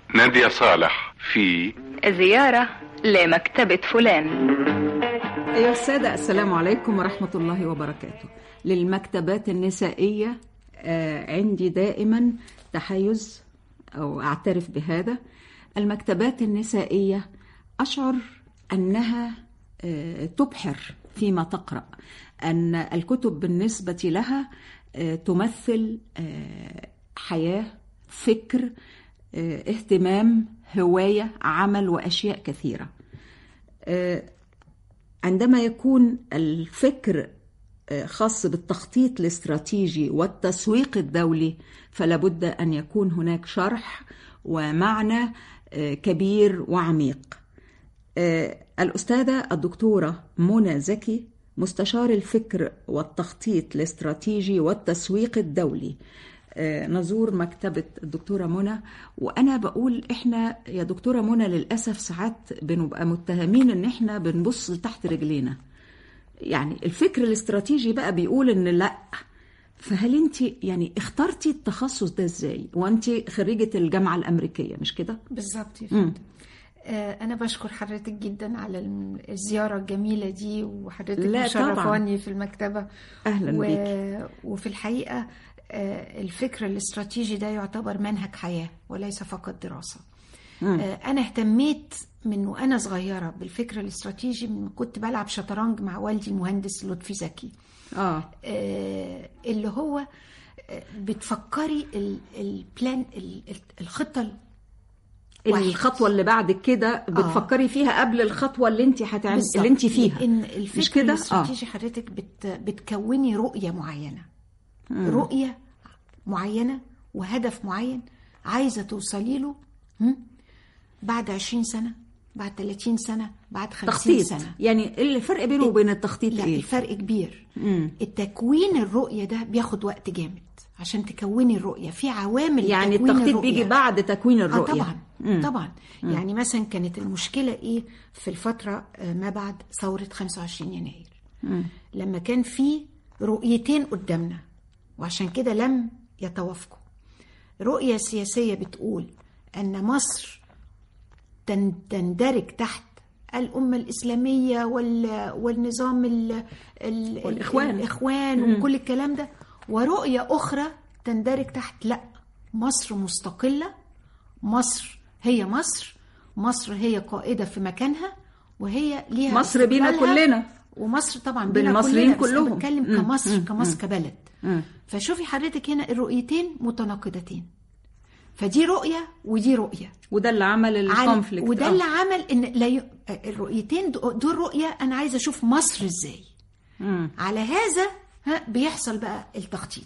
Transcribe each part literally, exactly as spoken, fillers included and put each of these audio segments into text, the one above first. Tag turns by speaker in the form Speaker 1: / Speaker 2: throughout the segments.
Speaker 1: نادية صالح في
Speaker 2: زيارة لمكتبة فلان.
Speaker 3: أيها السادة، السلام عليكم ورحمة الله وبركاته. للمكتبات النسائية عندي دائما تحيز أو أعترف بهذا. المكتبات النسائية أشعر أنها تبحر فيما تقرأ، أن الكتب بالنسبة لها تمثل حياة، فكر، اهتمام، هواية، عمل وأشياء كثيرة. عندما يكون الفكر خاص بالتخطيط الاستراتيجي والتسويق الدولي فلا بد أن يكون هناك شرح ومعنى كبير وعميق. الأستاذة الدكتورة منى زكي، مستشار الفكر والتخطيط الاستراتيجي والتسويق الدولي، نزور مكتبة الدكتورة منى. وأنا بقول إحنا يا دكتورة منى للأسف ساعات بنبقى متهمين إن إحنا بنبص تحت رجلينا، يعني الفكر الاستراتيجي بقى بيقول إن لأ. فهل أنت يعني اخترتي التخصص ده إزاي وأنت خريجة الجامعة الأمريكية، مش كده؟
Speaker 4: بالظبط يا فندم. أنا بشكر حضرتك جدا على الزيارة الجميلة دي، وحضرتك مشرفاني في المكتبة.
Speaker 3: أهلا
Speaker 4: و...
Speaker 3: بيك.
Speaker 4: وفي الحقيقة الفكر الاستراتيجي ده يعتبر منهج حياة وليس فقط دراسة. مم. أنا اهتميت من وأنا صغيرة بالفكر الاستراتيجي، من كنت بلعب شطرنج مع والدي المهندس لطفي زكي. آه. اللي هو بتفكري البلان، الخطة،
Speaker 3: الخطوة اللي بعد كده بتفكري آه. فيها قبل الخطوة اللي انت هتعمل اللي انت فيها.
Speaker 4: إن الفكر الاستراتيجي آه. حضرتك بت بتكوني رؤية معينة، مم. رؤية معينة وهدف معين عايزة توصلي له بعد عشرين سنة، بعد ثلاثين سنة، بعد خمسين سنة.
Speaker 3: يعني الفرق بينه وبين التخطيط
Speaker 4: لا
Speaker 3: ايه؟
Speaker 4: الفرق كبير. مم. التكوين الرؤية ده بياخد وقت جامد عشان تكوني الرؤية، في عوامل
Speaker 3: يعني
Speaker 4: تكوين
Speaker 3: التخطيط
Speaker 4: الرؤية.
Speaker 3: بيجي بعد تكوين الرؤية.
Speaker 4: آه طبعا.
Speaker 3: مم.
Speaker 4: طبعا.
Speaker 3: مم.
Speaker 4: يعني مثلا كانت المشكلة ايه في الفترة ما بعد ثورة خمسة وعشرين يناير. مم. لما كان في رؤيتين قدامنا وعشان كده لم يتوافقوا. رؤية سياسية بتقول أن مصر تندرج تحت الأمة الإسلامية والنظام ال ال
Speaker 3: والإخوان,
Speaker 4: الإخوان وكل الكلام ده، ورؤية أخرى تندرج تحت لا، مصر مستقلة، مصر هي مصر، مصر هي قائدة في مكانها، وهي ليها
Speaker 3: مصر بينا كلنا،
Speaker 4: ومصر طبعا بينا
Speaker 3: المصريين
Speaker 4: كلنا،
Speaker 3: كلهم.
Speaker 4: بس بتكلم كمصر
Speaker 3: مم.
Speaker 4: كمصر
Speaker 3: مم.
Speaker 4: كبلد.
Speaker 3: مم.
Speaker 4: فشوفي حضرتك هنا الرؤيتين متناقضتين، فدي رؤية ودي رؤية،
Speaker 3: وده اللي عمل الكونفليكت.
Speaker 4: وده اللي عمل ان لا ي... الرؤيتين دول رؤية انا عايزة اشوف مصر ازاي. مم. على هذا ها بيحصل بقى التخطيط.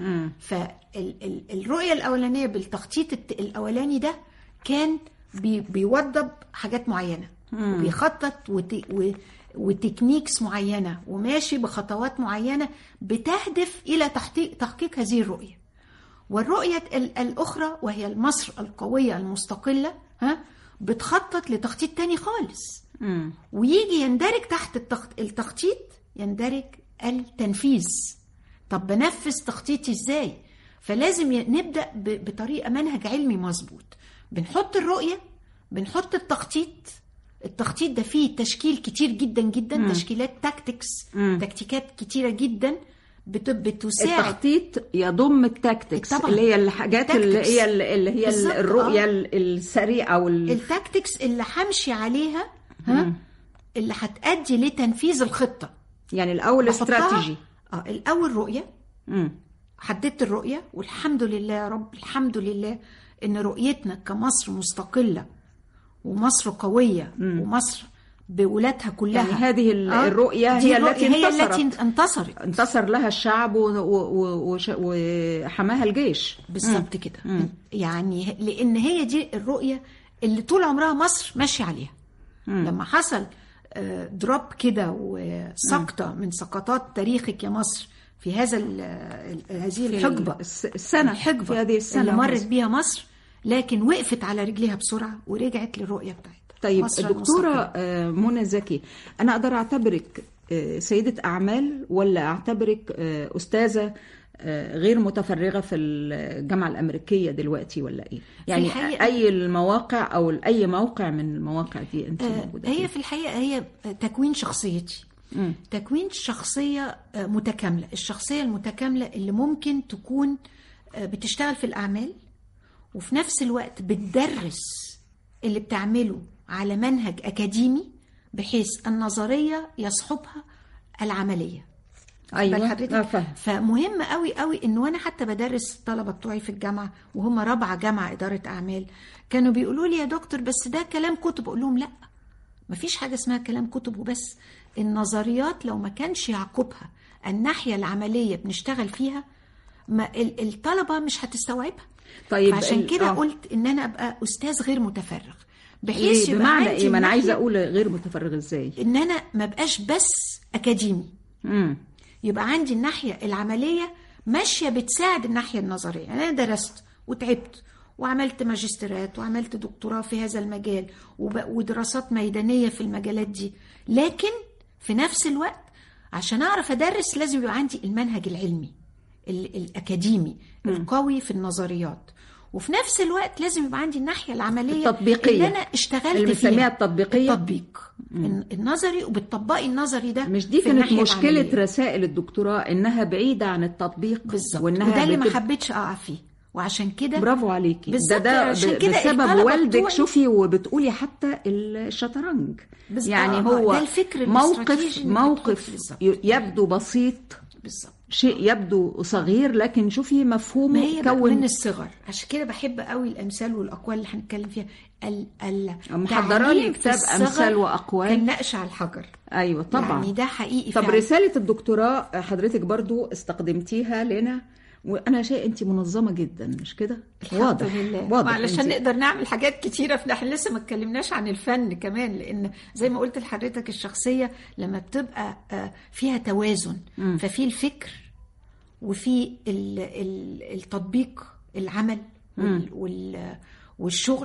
Speaker 4: فالرؤية الاولانية بالتخطيط الاولاني ده كان بي... بيوضب حاجات معينة، مم. وبيخطط وت... و... وتكنيكس معينة، وماشي بخطوات معينة بتهدف إلى تحقيق, تحقيق هذه الرؤية. والرؤية الأخرى وهي مصر القوية المستقلة ها بتخطط لتخطيط تاني خالص. مم. ويجي يندرج تحت التخطيط يندرج التنفيذ. طب بنفذ تخطيطي ازاي؟ فلازم نبدأ بطريقة منهج علمي مظبوط. بنحط الرؤية، بنحط التخطيط. التخطيط ده فيه تشكيل كتير جدا جدا، مم. تشكيلات تاكتكس، مم. تكتيكات كتيرة جدا بتساعد.
Speaker 3: التخطيط يضم التاكتكس
Speaker 4: طبعا.
Speaker 3: اللي هي الحاجات اللي هي اللي هي الرؤية آه. السريعة وال...
Speaker 4: التاكتكس اللي همشي عليها ها مم. اللي هتأدي لتنفيذ الخطة.
Speaker 3: يعني الأول استراتيجي.
Speaker 4: اه الأول رؤية. مم. حددت الرؤية والحمد لله يا رب، الحمد لله إن رؤيتنا كمصر مستقلة ومصر قوية، مم. ومصر بولادها كلها.
Speaker 3: يعني هذه الرؤية هي التي
Speaker 4: هي
Speaker 3: انتصرت.
Speaker 4: التي انتصرت
Speaker 3: انتصر لها الشعب وحماها الجيش.
Speaker 4: بالضبط كده. مم. يعني لأن هي دي الرؤية اللي طول عمرها مصر ماشية عليها. مم. لما حصل دروب كده وسقطة من سقطات تاريخك يا مصر في هذا هذه الحقبة
Speaker 3: السنة الحقبة
Speaker 4: في هذه السنة اللي مرت بيها مصر، لكن وقفت على رجليها بسرعة ورجعت للرؤية بتاعتها.
Speaker 3: طيب الدكتورة منى زكي، أنا أقدر أعتبرك سيدة أعمال ولا أعتبرك أستاذة غير متفرغة في الجامعة الأمريكية دلوقتي ولا إيه؟ يعني
Speaker 4: الحقيقة
Speaker 3: أي المواقع أو أي موقع من المواقع دي أنت موجودة
Speaker 4: هي
Speaker 3: فيه؟
Speaker 4: في الحقيقة هي تكوين شخصيتي. م. تكوين شخصية متكاملة. الشخصية المتكاملة اللي ممكن تكون بتشتغل في الأعمال وفي نفس الوقت بتدرس اللي بتعمله على منهج أكاديمي بحيث النظرية يصحبها العملية.
Speaker 3: أيوة.
Speaker 4: فمهم قوي قوي إنه أنا حتى بدرس الطلبة بتوعي في الجامعة وهم رابعة جامعة إدارة أعمال، كانوا بيقولوا لي يا دكتور بس ده كلام كتب. أقول لهم لا، مفيش حاجة اسمها كلام كتب وبس. النظريات لو ما كانش يعقبها الناحية العملية بنشتغل فيها ما الطلبة مش هتستوعبها.
Speaker 3: طيب
Speaker 4: عشان كده
Speaker 3: آه.
Speaker 4: قلت إن أنا أبقى أستاذ غير متفرغ، بحيث
Speaker 3: يبقى بمعنى إيه؟ ما أنا عايزة أقول غير متفرغ إزاي؟
Speaker 4: إن أنا ما بقاش بس أكاديمي.
Speaker 3: مم.
Speaker 4: يبقى عندي الناحية العملية ماشية بتساعد الناحية النظرية. يعني أنا درست وتعبت وعملت ماجستيرات وعملت دكتوراه في هذا المجال ودراسات ميدانية في المجالات دي، لكن في نفس الوقت عشان أعرف أدرس لازم يبقى عندي المنهج العلمي الأكاديمي القوي في النظريات، وفي نفس الوقت لازم يبقى عندي الناحية العملية
Speaker 3: التطبيقية
Speaker 4: اللي أنا اشتغلت
Speaker 3: اللي بنسميها
Speaker 4: فيها.
Speaker 3: التطبيقية،
Speaker 4: التطبيق مم. النظري، وبالتطبيقي النظري ده
Speaker 3: مش دي كانت مشكلة رسائل الدكتوراه إنها بعيدة عن التطبيق
Speaker 4: بالظبط، وده اللي بت... ما حبيتش أقع فيه. وعشان كده
Speaker 3: برافو عليكي، ده ده بسبب والدك. شوفي وبتقولي حتى الشطرنج يعني هو
Speaker 4: ده الفكر
Speaker 3: موقف موقف يبدو بسيط بالظبط، شيء يبدو صغير لكن شوفي مفهومه
Speaker 4: كون من الصغر. عشان كده بحب قوي الامثال والاقوال اللي هنتكلم فيها. ال ال
Speaker 3: محضره لي كتاب امثال واقوال
Speaker 4: كان نقش على الحجر.
Speaker 3: ايوه طبعا،
Speaker 4: يعني ده حقيقي.
Speaker 3: طب فعلا. رساله الدكتوراه حضرتك برضو استخدمتيها لنا، وانا شايف انت منظمه جدا مش كده؟
Speaker 4: واضح واضح علشان نقدر نعمل حاجات كتيره. احنا لسه ما اتكلمناش عن الفن كمان، لان زي ما قلت لحضرتك الشخصيه لما بتبقى فيها توازن م. ففي الفكر وفي التطبيق العمل والشغل،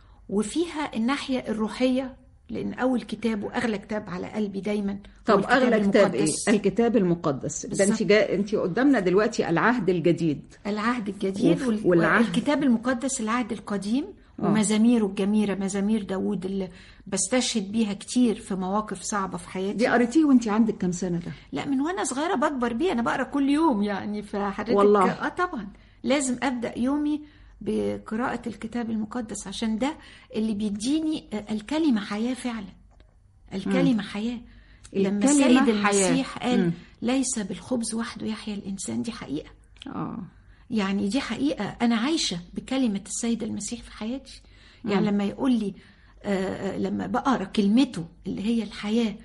Speaker 4: وفيها الناحيه الروحيه، لان اول كتاب واغلى كتاب على قلبي دايما.
Speaker 3: طب اغلى كتاب ايه؟ الكتاب المقدس. ده انت جا... انت قدامنا دلوقتي العهد الجديد.
Speaker 4: العهد الجديد وف... والعهد... والكتاب المقدس العهد القديم أوه. ومزاميره الجميله، مزامير داوود اللي بستشهد بيها كتير في مواقف صعبه في حياتي.
Speaker 3: دي قريتيه وانت عندك كام سنه ده؟
Speaker 4: لا من وانا صغيره بكبر بيه، انا بقرا كل يوم يعني. فحضرتك
Speaker 3: والله
Speaker 4: اه طبعا لازم ابدا يومي بقراءة الكتاب المقدس، عشان ده اللي بيديني الكلمة حياة فعلا. الكلمة م. حياة. لما السيد المسيح قال م. ليس بالخبز وحده يحيا الإنسان، دي حقيقة. آه. يعني دي حقيقة، أنا عايشة بكلمة السيد المسيح في حياتي. يعني م. لما يقول لي آه لما بقرأ كلمته اللي هي الحياة،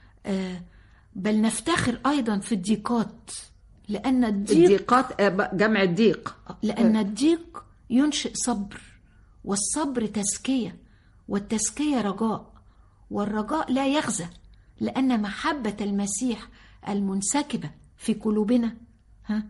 Speaker 4: آه بل نفتخر أيضا في الضيقات، لأن الضيق
Speaker 3: الضيقات جمع الضيق،
Speaker 4: لأن الضيق ينشئ صبر، والصبر تزكية، والتزكية رجاء، والرجاء لا يخزى، لأن محبة المسيح المنسكبة في قلوبنا. ها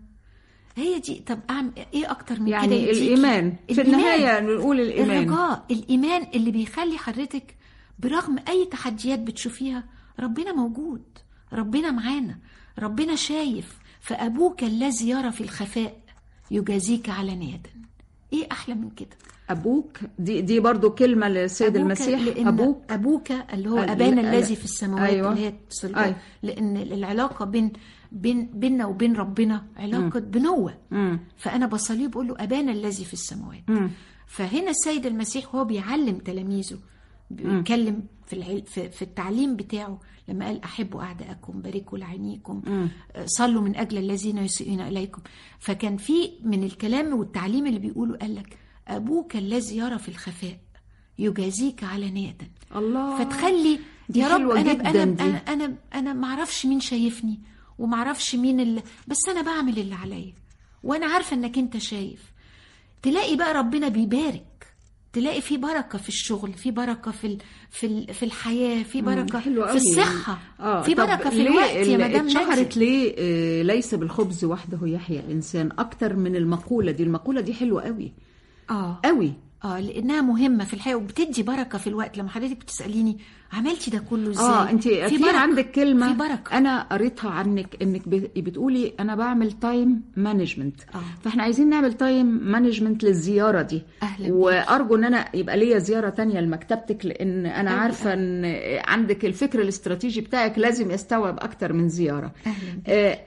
Speaker 4: هي دي. طب أعمل إيه أكتر من
Speaker 3: يعني
Speaker 4: كده؟
Speaker 3: يعني الإيمان في النهاية نقول الإيمان،
Speaker 4: الرجاء، الإيمان اللي بيخلي حضرتك برغم أي تحديات بتشوفيها ربنا موجود، ربنا معانا، ربنا شايف. فأبوك الذي يرى في الخفاء يجازيك علانية. ايه احلى من كده؟
Speaker 3: ابوك دي دي برضو كلمه للسيد المسيح.
Speaker 4: ابوك ابوك اللي هو ابانا الذي في السماوات. أيوة. اللي هي أيوة. لان العلاقه بين بين بيننا وبين ربنا علاقه م. بنوه. م. فانا بصليه بقول له ابانا الذي في السماوات. م. فهنا السيد المسيح هو بيعلم تلاميذه، بيتكلم في العل... في, في التعليم بتاعه لما قال احبوا اعداءكم، باركوا لعينيكم، صلوا من اجل الذين يسيئون اليكم. فكان في من الكلام والتعليم اللي بيقوله قال لك ابوك الذي يرى في الخفاء يجازيك علانية.
Speaker 3: الله.
Speaker 4: فتخلي يا رب انا انا انا انا انا ما اعرفش مين شايفني وما اعرفش مين اللي، بس انا بعمل اللي عليا وانا عارفه انك انت شايف. تلاقي بقى ربنا بيبارك، تلاقي في بركه في الشغل، في بركه في في في الحياه، في بركه في الصحه، آه. في بركه في الوقت. يا مدام
Speaker 3: اتشهرت ليه آه ليس بالخبز وحده يحيى الانسان اكتر من المقوله دي؟ المقوله دي حلوه قوي اه قوي
Speaker 4: اه لانها مهمه في الحياه وبتدي بركه في الوقت. لما حضرتك بتساليني عملتي ده كله ازاي،
Speaker 3: اه انت في, في عندك كلمه
Speaker 4: في بركة.
Speaker 3: انا قريتها عنك انك بتقولي انا بعمل تايم مانجمنت.
Speaker 4: آه.
Speaker 3: فاحنا عايزين نعمل تايم مانجمنت للزياره دي.
Speaker 4: أهلا
Speaker 3: وارجو ان انا يبقى ليا زياره تانية لمكتبتك، لان انا
Speaker 4: أهلا.
Speaker 3: عارفه ان عندك الفكر الاستراتيجي بتاعك لازم يستوعب اكتر من زياره.
Speaker 4: اهلا
Speaker 3: آه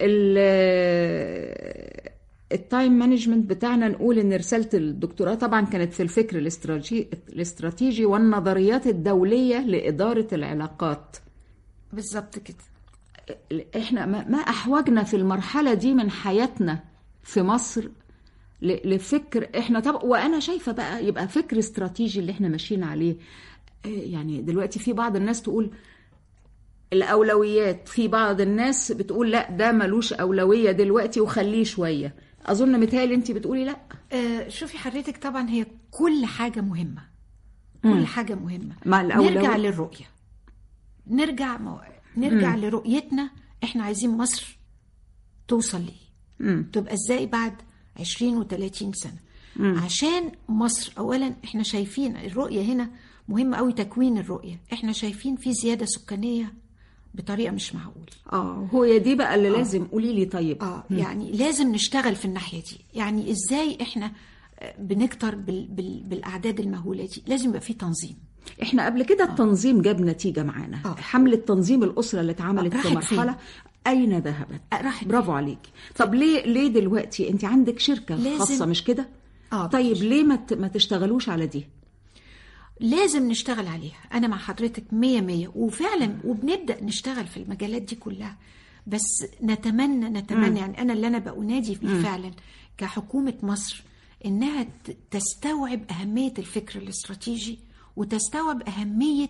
Speaker 3: التايم مانجمنت بتاعنا نقول ان رساله الدكتوراه طبعا كانت في الفكر الاستراتيجي الاستراتيجي والنظريات الدوليه لاداره العلاقات.
Speaker 4: بالظبط كده.
Speaker 3: احنا ما احوجنا في المرحله دي من حياتنا في مصر لفكر احنا طب وانا شايفه بقى يبقى فكر استراتيجي اللي احنا ماشيين عليه. يعني دلوقتي في بعض الناس تقول الاولويات، في بعض الناس بتقول لا ده ملوش اولويه دلوقتي وخليه شويه. اظن متهيألي انت بتقولي لا.
Speaker 4: آه شوفي حضرتك طبعا هي كل حاجه مهمه، كل
Speaker 3: مم.
Speaker 4: حاجه مهمه.
Speaker 3: مع الأولوية.
Speaker 4: نرجع للرؤيه، نرجع مو... نرجع
Speaker 3: مم.
Speaker 4: لرؤيتنا. احنا عايزين مصر توصل ليه، تبقى ازاي بعد عشرين وثلاثين سنه. مم. عشان مصر اولا احنا شايفين الرؤيه هنا مهم قوي، تكوين الرؤيه. احنا شايفين في زياده سكانيه بطريقه مش معقوله.
Speaker 3: اه هو دي بقى اللي آه. لازم قولي لي. طيب
Speaker 4: اه م. يعني لازم نشتغل في الناحيه دي. يعني ازاي احنا بنكتر بال... بال... بالاعداد المهوله دي؟ لازم يبقى في تنظيم.
Speaker 3: احنا قبل كده التنظيم جاب نتيجه معانا. آه. حمله تنظيم الاسره اللي اتعملت في مرحله اين ذهبت؟
Speaker 4: راحت.
Speaker 3: برافو عليكي. طب ليه ليه دلوقتي انت عندك شركه لازم... خاصه مش كده؟
Speaker 4: آه
Speaker 3: طيب بكش. ليه ما ت... ما تشتغلوش على دي؟
Speaker 4: لازم نشتغل عليها. أنا مع حضرتك مية مية وفعلا وبنبدأ نشتغل في المجالات دي كلها. بس نتمنى نتمنى م. يعني أنا اللي أنا بأنادي فيه فعلا كحكومة مصر إنها تستوعب أهمية الفكر الاستراتيجي وتستوعب أهمية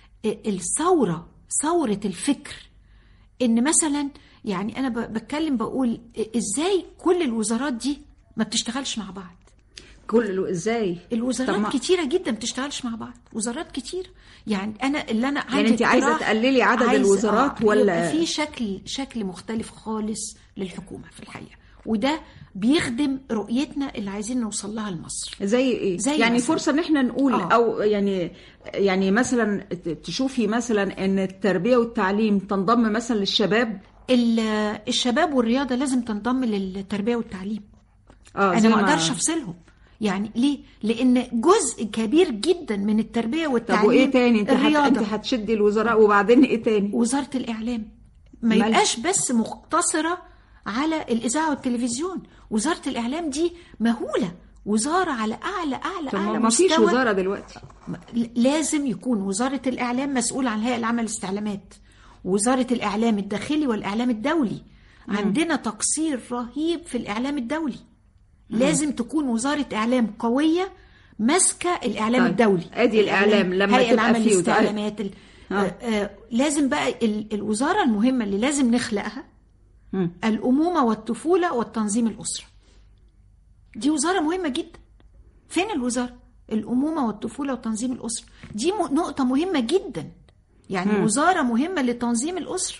Speaker 4: الثورة، ثورة الفكر. إن مثلا يعني أنا بتكلم بقول إزاي كل الوزارات دي ما بتشتغلش مع بعض.
Speaker 3: كل ازاي
Speaker 4: الوزارات ما... كتيره جدا بتشتغلش مع بعض، وزارات كتير. يعني انا اللي انا
Speaker 3: يعني انت عايزه تقللي عدد
Speaker 4: عايز
Speaker 3: الوزارات
Speaker 4: آه
Speaker 3: ولا
Speaker 4: في شكل شكل مختلف خالص للحكومه في الحقيقه، وده بيخدم رؤيتنا اللي عايزين نوصل لها لمصر.
Speaker 3: زي ايه؟
Speaker 4: زي
Speaker 3: يعني
Speaker 4: مثلاً.
Speaker 3: فرصه ان احنا نقول
Speaker 4: آه.
Speaker 3: او يعني يعني مثلا تشوفي مثلا ان التربيه والتعليم تنضم مثلا للشباب.
Speaker 4: الشباب والرياضه لازم تنضم للتربيه والتعليم.
Speaker 3: آه
Speaker 4: انا ما اقدرش افصلهم. يعني ليه؟ لان جزء كبير جدا من التربيه والتعليم.
Speaker 3: طب وايه تاني؟ انت
Speaker 4: الرياضه.
Speaker 3: انت هتشدي الوزراء وبعدين ايه تاني؟
Speaker 4: وزاره الاعلام ما يبقاش بس مقتصره على الاذاعه والتلفزيون. وزاره الاعلام دي مهوله، وزاره على اعلى اعلى اعلى
Speaker 3: ما
Speaker 4: مستوى.
Speaker 3: فيش وزاره دلوقتي.
Speaker 4: لازم يكون وزاره الاعلام مسؤوله عن الهيئه العامه للاستعلامات، وزاره الاعلام الداخلي والاعلام الدولي. مم. عندنا تقصير رهيب في الاعلام الدولي. لازم تكون وزارة إعلام قوية ماسكة الإعلام
Speaker 3: طيب.
Speaker 4: الدولي.
Speaker 3: أدي الإعلام لما تبقى فيه
Speaker 4: الاستعلامات ال... آه. آه لازم بقى ال... الوزارة المهمة اللي لازم نخلقها م. الأمومة والطفولة والتنظيم الأسرة. دي وزارة مهمة جدا. فين الوزارة؟ الأمومة والطفولة وتنظيم الأسرة دي م... نقطة مهمة جدا. يعني م. وزارة مهمة لتنظيم الأسرة،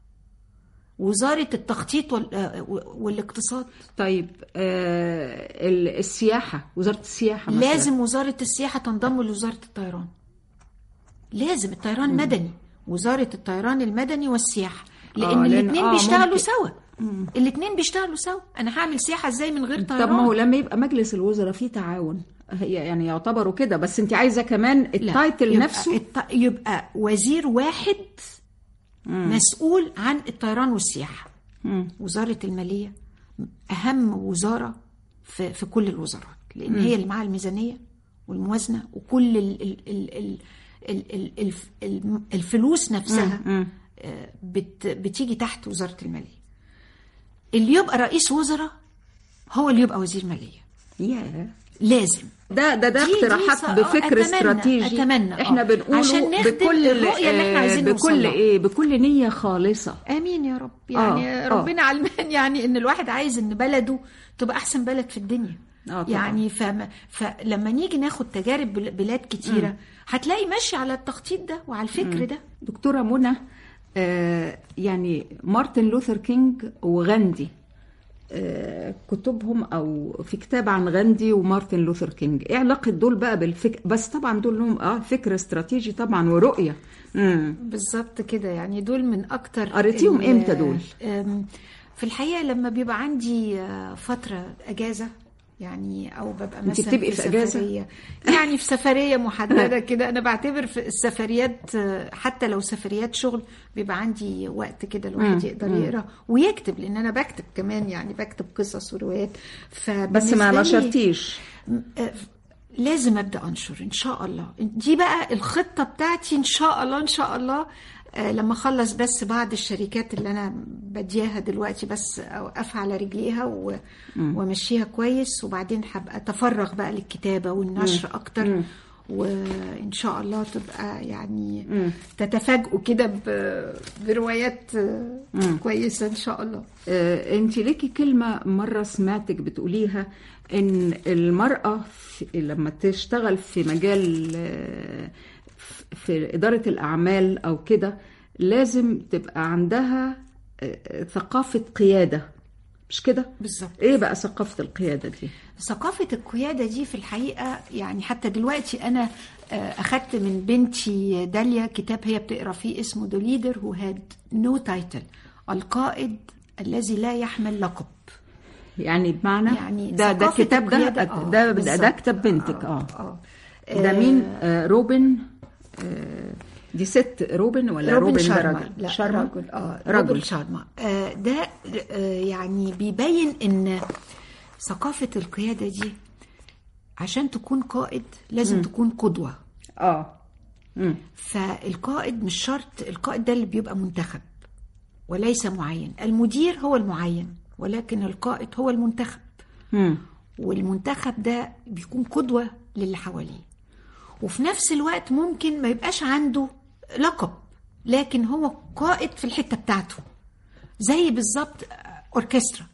Speaker 4: وزارة التخطيط والاقتصاد.
Speaker 3: طيب آه السياحة، وزارة السياحة مثلا.
Speaker 4: لازم وزارة السياحة تنضم لوزارة الطيران. لازم الطيران مم. مدني، وزارة الطيران المدني والسياحة، لأن آه الاثنين آه بيشتغلوا ممكن. سوا. الاثنين بيشتغلوا سوا. أنا هعمل سياحة ازاي من غير طيران؟
Speaker 3: طب ما هو لما يبقى مجلس الوزراء فيه تعاون يعني يعتبروا كده، بس انت عايزة كمان التايتل
Speaker 4: يبقى
Speaker 3: نفسه
Speaker 4: الت... يبقى وزير واحد مم. مسؤول عن الطيران والسياحة. مم. وزارة المالية أهم وزارة في, في كل الوزارات، لأن مم. هي اللي معها الميزانية والموازنة وكل ال ال ال ال ال ال الفلوس نفسها مم. بت بتيجي تحت وزارة المالية. اللي يبقى رئيس وزراء هو اللي يبقى وزير مالية.
Speaker 3: yeah.
Speaker 4: لازم
Speaker 3: ده ده ده اقتراحات بفكر
Speaker 4: أتمنى
Speaker 3: استراتيجي.
Speaker 4: أتمنى
Speaker 3: احنا بنقوله بكل
Speaker 4: الرؤية اللي احنا عايزين
Speaker 3: بكل ايه بكل نية خالصة.
Speaker 4: امين يا رب. يعني آه. ربنا آه. علمان يعني ان الواحد عايز ان بلده تبقى احسن بلد في الدنيا. آه يعني فما فلما نيجي ناخد تجارب بلاد كتيرة م. هتلاقي ماشي على التخطيط ده وعلى الفكر م. ده.
Speaker 3: دكتورة منى، آه يعني مارتن لوثر كينج وغاندي كتبهم او في كتاب عن غاندي ومارتن لوثر كينج. ايه علاقه دول بقى بالفكر؟ بس طبعا دول لهم اه فكر استراتيجي طبعا ورؤيه. امم
Speaker 4: بالظبط كده، يعني دول من اكتر.
Speaker 3: قريتيهم امتى دول؟
Speaker 4: في الحقيقه لما بيبقى عندي فتره اجازه، يعني او ببقى مثلا
Speaker 3: انت بتبقي في, في
Speaker 4: سفريه، يعني في سفريه محدده كده. انا بعتبر في السفريات حتى لو سفريات شغل بيبقى عندي وقت كده الواحد يقدر يقرا ويكتب، لان انا بكتب كمان، يعني بكتب قصص وروايات.
Speaker 3: بس ما نشرتيش؟
Speaker 4: لازم ابدا انشر ان شاء الله. دي بقى الخطه بتاعتي ان شاء الله ان شاء الله. لما اخلص بس بعض الشركات اللي انا بديها دلوقتي بس اوقفها على رجليها وامشيها كويس، وبعدين هبقى اتفرغ بقى للكتابه والنشر اكتر. مم. وان شاء الله تبقى يعني مم. تتفاجئوا كده بروايات مم. كويسه ان شاء الله.
Speaker 3: آه، انت ليكي كلمه مره سمعتك بتقوليها ان المراه لما تشتغل في مجال آه في إدارة الأعمال أو كده لازم تبقى عندها ثقافة قيادة، مش كده؟
Speaker 4: بالظبط.
Speaker 3: إيه بقى ثقافة القيادة دي؟
Speaker 4: ثقافة القيادة دي في الحقيقة يعني حتى دلوقتي أنا أخدت من بنتي داليا كتاب هي بتقرأ فيه اسمه The Leader Who Had No Title، القائد الذي لا يحمل لقب.
Speaker 3: يعني بمعنى
Speaker 4: يعني
Speaker 3: ده ده كتاب ده ده,
Speaker 4: آه
Speaker 3: ده, ده, ده كتاب بنتك اه, آه. آه. ده مين؟ آه روبن آه دي ست روبن ولا روبن, روبن ده راجل؟
Speaker 4: لا شارما. رجل اه روبن شارما. آه ده آه يعني بيبين ان ثقافة القيادة دي عشان تكون قائد لازم م. تكون قدوة.
Speaker 3: اه م.
Speaker 4: فالقائد مش شرط، القائد ده اللي بيبقى منتخب وليس معين. المدير هو المعين ولكن القائد هو المنتخب. م. والمنتخب ده بيكون قدوة للي حواليه، وفي نفس الوقت ممكن ما يبقاش عنده لقب لكن هو قائد في الحتة بتاعته. زي بالظبط أوركسترا،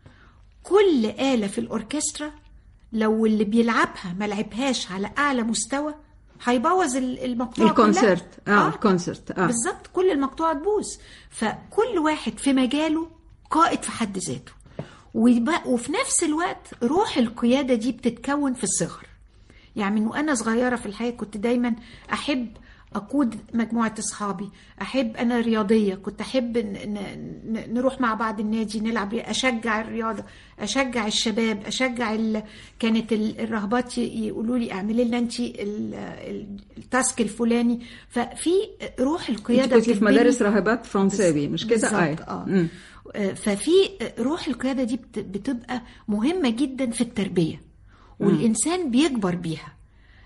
Speaker 4: كل آلة في الأوركسترا لو اللي بيلعبها ما لعبهاش على أعلى مستوى هيبوظ المقطوعة
Speaker 3: الكونسرت. اه, آه. الكونسرت
Speaker 4: آه. بالظبط، كل المقطوعة تبوظ. فكل واحد في مجاله قائد في حد ذاته، وفي نفس الوقت روح القيادة دي بتتكون في الصغر. يعني من وأنا صغيرة في الحياة كنت دايما أحب أقود مجموعة أصحابي، أحب أنا رياضية، كنت أحب نروح مع بعض النادي نلعب، أشجع الرياضة، أشجع الشباب، أشجع ال... كانت الرهبات يقولوا لي أعملي لنا أنت التاسك الفلاني. ففي روح القيادة.
Speaker 3: كنت في مدارس راهبات فرنساوي مش كده؟
Speaker 4: آه. ففي روح القيادة دي بتبقى مهمة جدا في التربية، والإنسان بيكبر بيها.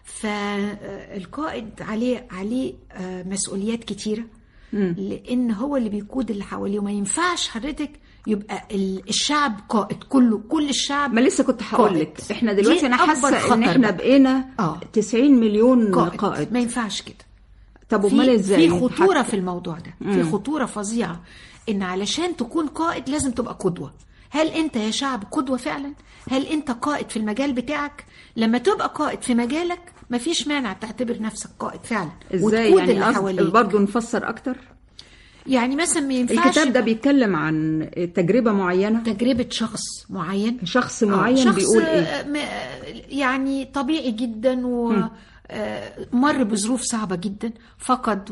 Speaker 4: فالقائد عليه عليه مسؤوليات كتيرة، لأن هو اللي بيقود اللي حواليه، وما ينفعش حضرتك يبقى الشعب قائد كله، كل الشعب.
Speaker 3: ما لسه كنت هقول لك احنا دلوقتي انا حاسه ان احنا بقينا آه. تسعين مليون قائد. قائد
Speaker 4: ما ينفعش كده.
Speaker 3: طب امال ازاي؟
Speaker 4: في خطوره في الموضوع ده. مم. في خطوره فظيعه ان علشان تكون قائد لازم تبقى قدوه. هل انت يا شعب قدوه فعلا؟ هل انت قائد في المجال بتاعك؟ لما تبقى قائد في مجالك مفيش مانع تعتبر نفسك قائد فعلا.
Speaker 3: ازاي يعني؟ برضه نفسر اكتر.
Speaker 4: يعني مثلا ما ينفعش
Speaker 3: الكتاب ده بيتكلم عن تجربة معينة،
Speaker 4: تجربة شخص معين،
Speaker 3: شخص معين. آه. بيقول ايه؟
Speaker 4: يعني طبيعي جدا ومر بظروف صعبة جدا، فقد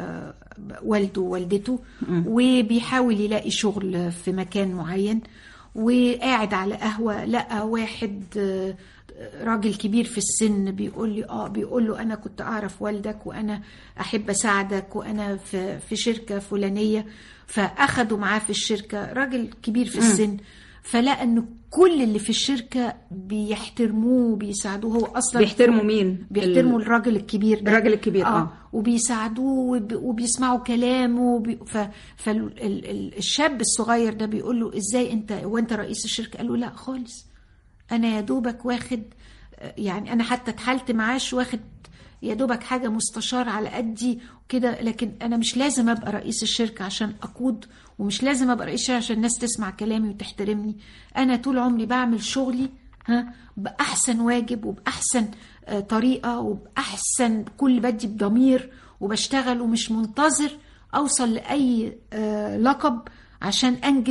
Speaker 4: والده ووالدته، وبيحاول يلاقي شغل في مكان معين، وقاعد على قهوة لقى واحد راجل كبير في السن بيقول لي اه بيقول له انا كنت اعرف والدك وانا احب اساعدك وانا في في شركه فلانيه. فاخدوا معاه في الشركه، راجل كبير في السن، فلقى ان كل اللي في الشركه بيحترموه وبيساعدوه. هو اصلا
Speaker 3: بيحترموا مين؟
Speaker 4: بيحترموا الراجل الكبير ده،
Speaker 3: الراجل الكبير اه, آه.
Speaker 4: وبيساعدوه وبيسمعوا كلامه وبي... ف... فالشاب الصغير ده بيقول له ازاي انت وانت رئيس الشركه؟ قال له لا خالص، انا يا دوبك واخد، يعني انا حتى اتحلت معاش واخد يا دوبك حاجه مستشار على قدي وكده، لكن انا مش لازم ابقى رئيس الشركه عشان اقود، ومش لازم ابقى رئيس الشركه عشان الناس تسمع كلامي وتحترمني. انا طول عمري بعمل شغلي ها باحسن واجب وباحسن طريقه وباحسن كل بدي بضمير، وبشتغل ومش منتظر اوصل لاي لقب عشان انجز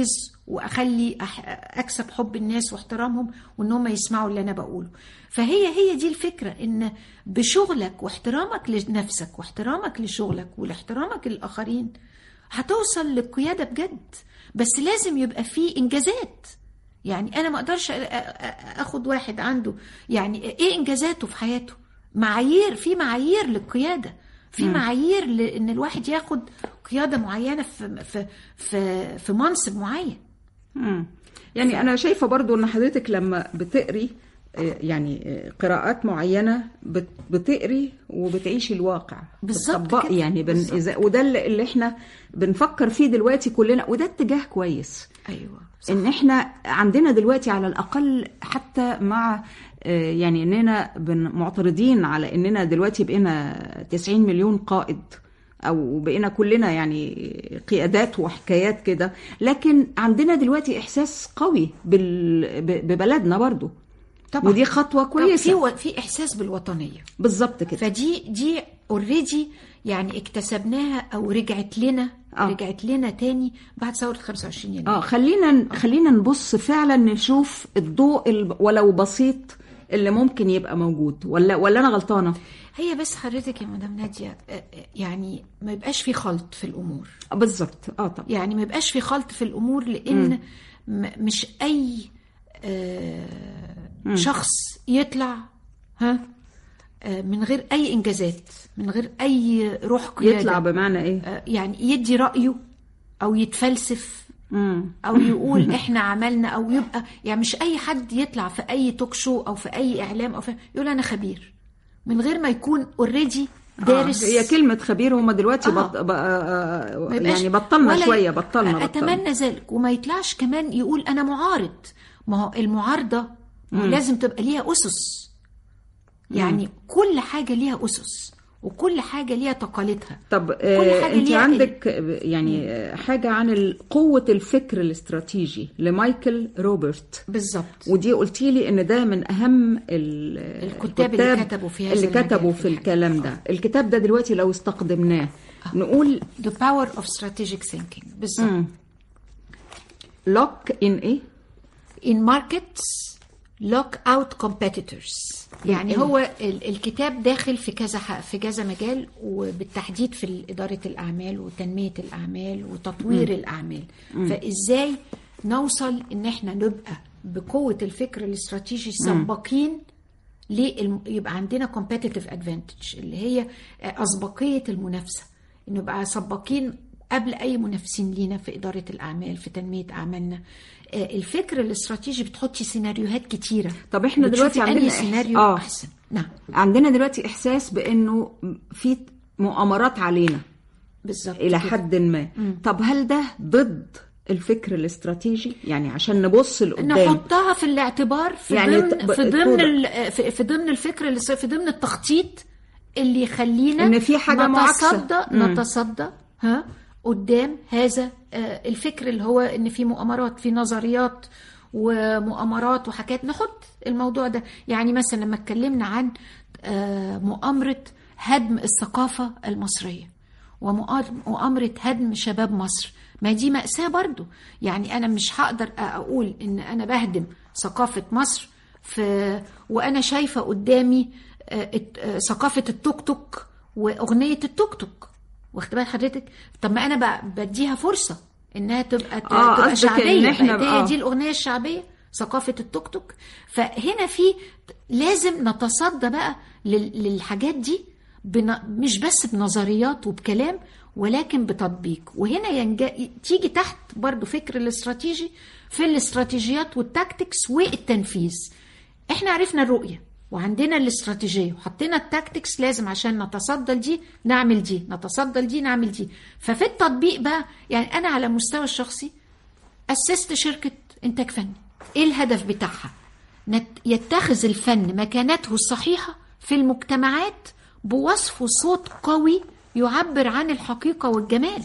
Speaker 4: واخلي اكسب حب الناس واحترامهم وان هم يسمعوا اللي انا بقوله. فهي هي دي الفكرة، ان بشغلك واحترامك لنفسك واحترامك لشغلك واحترامك للآخرين هتوصل للقيادة بجد. بس لازم يبقى فيه انجازات. يعني انا ما اقدرش اخد واحد عنده يعني ايه انجازاته في حياته، معايير، في معايير للقيادة، في م. معايير لان الواحد ياخد قيادة معينة في في في, في منصب معين.
Speaker 3: م. يعني ف... انا شايفة برضو ان حضرتك لما بتقري يعني قراءات معينة بتقري وبتعيش الواقع
Speaker 4: بالظبط
Speaker 3: يعني بن... وده اللي احنا بنفكر فيه دلوقتي كلنا، وده اتجاه كويس.
Speaker 4: ايوه
Speaker 3: صح. ان احنا عندنا دلوقتي على الاقل حتى مع يعني اننا معترضين على اننا دلوقتي بقينا تسعين مليون قائد او بقينا كلنا يعني قيادات وحكايات كده، لكن عندنا دلوقتي احساس قوي بال... ببلدنا برضو طبعا. ودي خطوة كويسة.
Speaker 4: في في إحساس بالوطنية
Speaker 3: بالظبط كده.
Speaker 4: فدي دي اوريدي يعني اكتسبناها أو رجعت لنا آه. رجعت لنا تاني بعد ثورة خمسة وعشرين يناير.
Speaker 3: اه خلينا آه. خلينا نبص فعلا نشوف الضوء ولو بسيط اللي ممكن يبقى موجود، ولا ولا أنا غلطانة؟
Speaker 4: هي بس حضرتك يا مدام نادية يعني ما يبقاش في خلط في الأمور.
Speaker 3: بالظبط اه طبعا.
Speaker 4: يعني ما يبقاش في خلط في الأمور، لأن م. مش أي آه شخص يطلع ها من غير أي إنجازات، من غير أي روح قيادة.
Speaker 3: يطلع بمعنى إيه؟
Speaker 4: يعني يدي رأيه أو يتفلسف مم. أو يقول إحنا عملنا، أو يبقى يعني مش أي حد يطلع في أي توك شو أو في أي إعلام أو في يقول أنا خبير من غير ما يكون اوريدي دارس.
Speaker 3: آه. هي كلمة خبير هما دلوقتي آه. بط... بقى يعني بطلنا شوية بطلنا
Speaker 4: أتمنى بطلنا. ذلك. وما يطلعش كمان يقول أنا معارض. ما هو المعارضة لازم تبقى ليها أسس. يعني مم. كل حاجة ليها أسس وكل حاجة ليها تقاليدها.
Speaker 3: طب آه انت عندك إيه؟ يعني مم. حاجة عن قوة الفكر الاستراتيجي لمايكل روبرت.
Speaker 4: بالظبط.
Speaker 3: ودي قلتي لي ان ده من اهم
Speaker 4: الكتاب اللي كتبوا في هذا
Speaker 3: اللي كتبوا في, في الكلام ده. الكتاب ده دلوقتي لو استخدمناه آه. نقول
Speaker 4: The Power of Strategic Thinking. بالظبط.
Speaker 3: Lock in ايه؟
Speaker 4: In markets lock out competitors. يعني هو الكتاب داخل في كذا في كذا مجال، وبالتحديد في إدارة الأعمال وتنمية الأعمال وتطوير م. الأعمال. م. فإزاي نوصل إن إحنا نبقى بقوة الفكر الاستراتيجي سباقين ليه يبقى عندنا competitive advantage اللي هي أسبقية المنافسة، إنه يبقى سباقين قبل أي منافسين لينا في إدارة الأعمال في تنمية أعمالنا. الفكر الاستراتيجي بتحطي سيناريوهات كتيرة.
Speaker 3: طب احنا دلوقتي عندنا
Speaker 4: سيناريو آه. أحسن. نعم.
Speaker 3: عندنا دلوقتي إحساس بأنه في مؤامرات علينا
Speaker 4: بالظبط
Speaker 3: إلى
Speaker 4: كده.
Speaker 3: حد ما. مم. طب هل ده ضد الفكر الاستراتيجي؟ يعني عشان نبص لقدام
Speaker 4: نحطها في الاعتبار في يعني ضمن في ضمن في ضمن الفكر اللي في ضمن التخطيط اللي يخلينا
Speaker 3: ان في حاجه
Speaker 4: نتصدى نتصدى ها قدام هذا الفكر اللي هو ان في مؤامرات، في نظريات ومؤامرات وحكايات. نحط الموضوع ده يعني مثلا لما اتكلمنا عن مؤامرة هدم الثقافة المصرية ومؤامرة هدم شباب مصر، ما دي مأساة برضو. يعني أنا مش هقدر أقول إن أنا بهدم ثقافة مصر في وأنا شايفة قدامي ثقافة التوك توك وأغنية التوك توك. واخد بال حضرتك؟ طب ما أنا بديها فرصة إنها تبقى,
Speaker 3: آه
Speaker 4: تبقى شعبية.
Speaker 3: إحنا
Speaker 4: دي الأغنية الشعبية ثقافة التوك توك. فهنا في لازم نتصدى بقى للحاجات دي بن... مش بس بنظريات وبكلام ولكن بتطبيق. وهنا ينجا... تيجي تحت برضو فكر الاستراتيجي في الاستراتيجيات والتاكتكس والتنفيذ. احنا عرفنا الرؤية وعندنا الاستراتيجية وحطينا التاكتكس، لازم عشان نتصدى دي نعمل دي، نتصدى دي نعمل دي. ففي التطبيق بقى يعني أنا على مستوى الشخصي أسست شركة إنتاج فني. إيه الهدف بتاعها؟ يتخذ الفن مكانته الصحيحة في المجتمعات بوصف صوت قوي يعبر عن الحقيقة والجمال.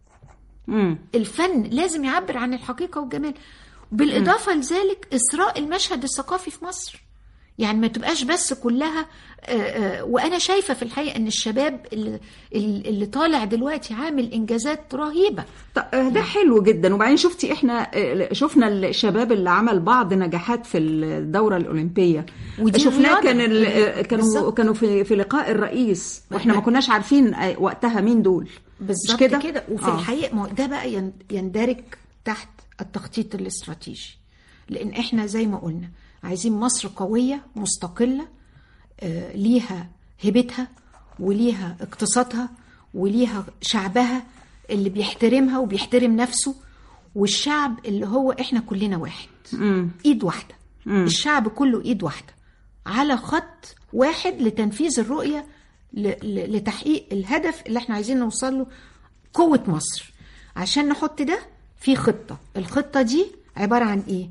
Speaker 4: مم. الفن لازم يعبر عن الحقيقة والجمال، بالإضافة مم. لذلك إسراء المشهد الثقافي في مصر. يعني ما تبقاش بس كلها. وأنا شايفة في الحقيقة أن الشباب اللي, اللي طالع دلوقتي عامل إنجازات رهيبة.
Speaker 3: ده حلو جدا. وبعدين شفتي إحنا شفنا الشباب اللي عمل بعض نجاحات في الدورة الأولمبية، شفناه كان كانوا كانوا في في لقاء الرئيس، وإحنا ما كناش عارفين وقتها مين دول
Speaker 4: بالظبط كده. كده وفي آه. الحقيقة ده بقى يندرج تحت التخطيط الاستراتيجي، لأن إحنا زي ما قلنا عايزين مصر قوية مستقلة، آه ليها هيبتها وليها اقتصادها وليها شعبها اللي بيحترمها وبيحترم نفسه، والشعب اللي هو احنا كلنا واحد، مم. ايد واحدة، مم. الشعب كله ايد واحدة على خط واحد لتنفيذ الرؤية لتحقيق الهدف اللي احنا عايزين نوصل له، قوة مصر. عشان نحط ده في خطة، الخطة دي عبارة عن ايه؟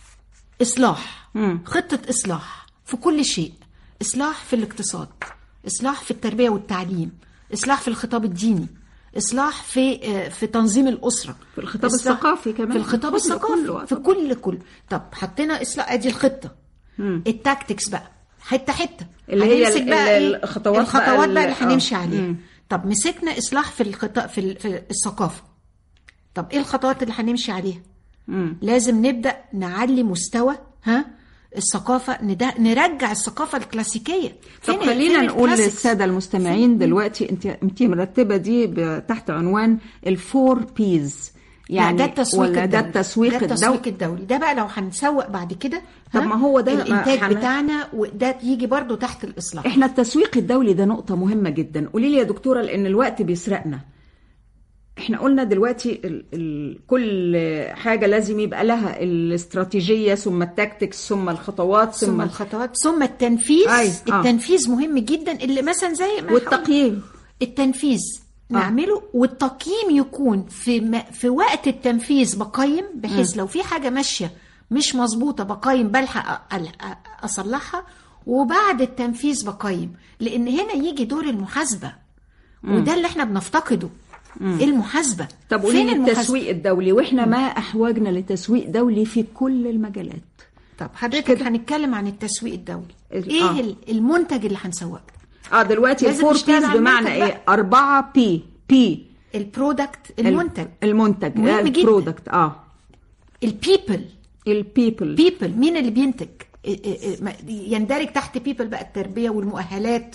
Speaker 4: إصلاح، مم. خطة إصلاح في كل شيء، إصلاح في الاقتصاد، إصلاح في التربية والتعليم، إصلاح في الخطاب الديني، إصلاح في في تنظيم الأسرة،
Speaker 3: في الخطاب الثقافي كمان،
Speaker 4: في الخطاب الثقافي في كل كل طب حطينا إصلاح، أدي الخطة. مم. التاكتكس بقى حتة حتة
Speaker 3: اللي هي بقى الخطوات
Speaker 4: الخطوات بقى اللي هنمشي عليها. طب مسكنا إصلاح في الخطاب في, في الثقافة، طب إيه الخطوات اللي هنمشي عليها؟ مم. لازم نبدأ نعلي مستوى ها الثقافة، نرجع الثقافة الكلاسيكية.
Speaker 3: طب خلينا نقول للسادة المستمعين دلوقتي، انت انت مرتبة دي تحت عنوان الفور بيز، يعني
Speaker 4: ده التسويق
Speaker 3: ولا ده التسويق
Speaker 4: الدولي. ده التسويق الدولي ده بقى لو هنسوق بعد كده،
Speaker 3: طب ما هو ده
Speaker 4: الانتاج حن... بتاعنا، وده يجي برضو تحت الإصلاح.
Speaker 3: احنا التسويق الدولي ده نقطة مهمة جدا. قولي لي يا دكتورة، لأن الوقت بيسرقنا. احنا قلنا دلوقتي ال ال كل حاجة لازم يبقى لها الاستراتيجية، ثم التاكتكس، ثم الخطوات، ثم,
Speaker 4: ثم الخطوات، ثم التنفيذ. أي. آه. التنفيذ مهم جدا، اللي مثلا زي ما
Speaker 3: والتقييم،
Speaker 4: التنفيذ آه. نعمله، والتقييم يكون في في وقت التنفيذ بقيم، بحيث م. لو في حاجة ماشية مش مظبوطة بقيم، بلحق أصلحها، وبعد التنفيذ بقيم، لأن هنا يجي دور المحاسبة، م. وده اللي احنا بنفتقده. مم. المحاسبة.
Speaker 3: طب قولي لي التسويق الدولي، واحنا ما احوجنا لتسويق دولي في كل المجالات.
Speaker 4: طب حضرتك هنتكلم عن التسويق الدولي، ايه آه. المنتج اللي هنسوقه؟
Speaker 3: اه دلوقتي الفور بيز بمعنى ايه؟ أربعة بي بي
Speaker 4: البرودكت، المنتج
Speaker 3: المنتج البرودكت اه
Speaker 4: البيبل
Speaker 3: البيبل
Speaker 4: بيبل مين اللي بينتج؟ يندرج تحت بيبل بقى التربية والمؤهلات